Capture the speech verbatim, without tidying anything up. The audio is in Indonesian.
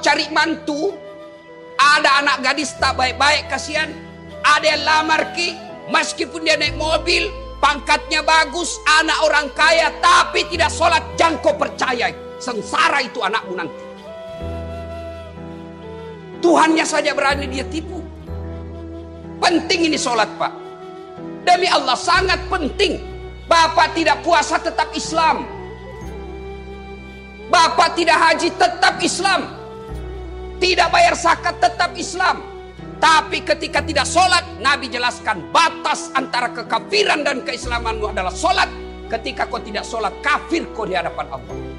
cari mantu, ada anak gadis tak baik-baik, kasihan. Ada yang lamar ki, meskipun dia naik mobil, pangkatnya bagus, anak orang kaya, tapi tidak sholat, jangan kau percaya. Sengsara itu anakmu nanti. Tuhannya saja berani dia tipu. Penting ini sholat, Pak. Demi Allah sangat penting. Bapak tidak puasa tetap Islam. Bapak tidak haji tetap Islam. Tidak bayar zakat tetap Islam. Tapi ketika tidak sholat, Nabi jelaskan batas antara kekafiran dan keislamanmu adalah sholat. Ketika kau tidak sholat, kafir kau di hadapan Allah.